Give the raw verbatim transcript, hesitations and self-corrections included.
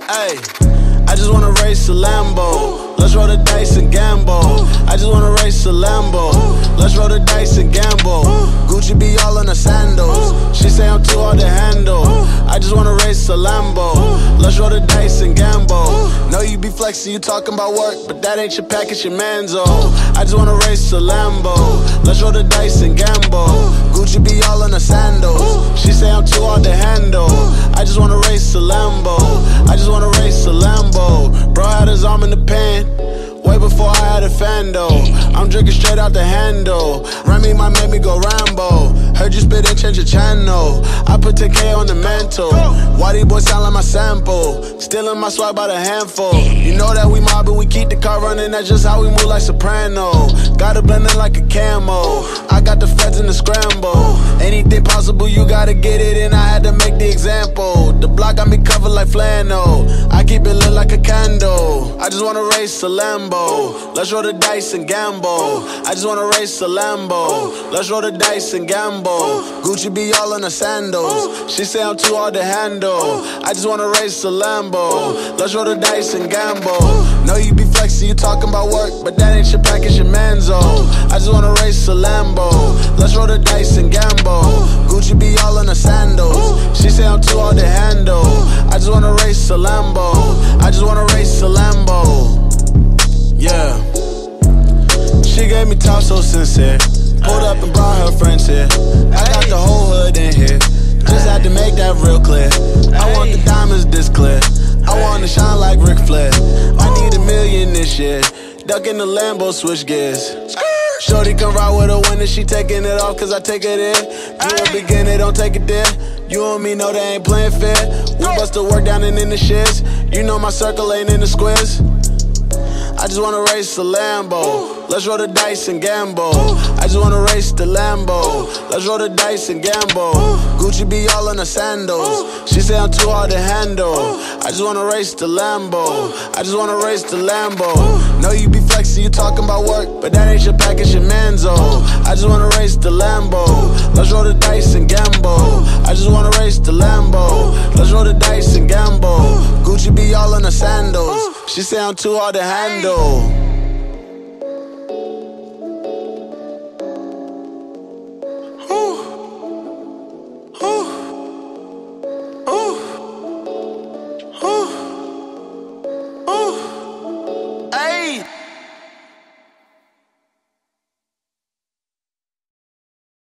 Ayy, I just wanna race a Lambo. Let's roll the dice and gamble. I just wanna race a Lambo. Let's roll the dice and gamble. Gucci be all in her sandals. She say I'm too hard to handle. I just wanna race a Lambo. Let's roll the dice and gamble. Know you be flexing, you talking about work, but that ain't your package, your manzo. I just wanna race a Lambo. Let's roll the dice and gamble. Gucci be all in her sandals. She say I'm too hard to handle. I just wanna race a Lambo. I just wanna race a Lambo. Bro had his arm in the pan way before I had a Fando. I'm drinking straight out the handle. Remy might make me go Rambo. Heard you spit and change your channel. I put ten K on the mantle. Why these boys sound like my sample? Stealing my swag by the handful. You know that we mob and we keep the car running. That's just how we move like Soprano. Gotta blend in like a camo. I got the feds in the scramble. Anything possible, you gotta get it, and I had to make the example. The block got me covered like flannel. I keep it lit like a candle. I just wanna race a Lambo. Let's roll the dice and gamble. I just wanna race a Lambo. Let's roll the dice and gamble. Gucci be all in her sandals. She say I'm too hard to handle. I just wanna race a Lambo. Let's roll the dice and gamble. Know you be flexing, you talking about work, but that ain't your package, your manzo. I just wanna race a Lambo. Let's roll the dice and gamble. Gucci be all in her sandals. She say I'm too hard to handle. I just wanna race a Lambo. I just wanna race a Lambo. Yeah, she gave me top so sincere. Pulled up and brought her friends here. I got the whole hood in here. Just had to make that real clear. I want the diamonds this clear. I want to shine like Ric Flair. I need a million this year. Duck in the Lambo, switch gears. Shorty come ride with a winner, she taking it off cause I take it in. You a beginner, don't take it there. You and me know they ain't playing fair. We bust the work down and in the shits. You know my circle ain't in the squares. I just wanna race a Lambo. Let's roll the dice and gamble. I just wanna race the Lambo. Let's roll the dice and gamble. Gucci be all in her sandals. She say I'm too hard to handle. I just wanna race the Lambo. I just wanna race the Lambo. Know you be flexing, you talking about work, but that ain't your package, your manzo. I just wanna race the Lambo. Let's roll the dice and gamble. I just wanna race the Lambo. Let's roll the dice and gamble. Gucci be all in her sandals. She say I'm too hard to handle.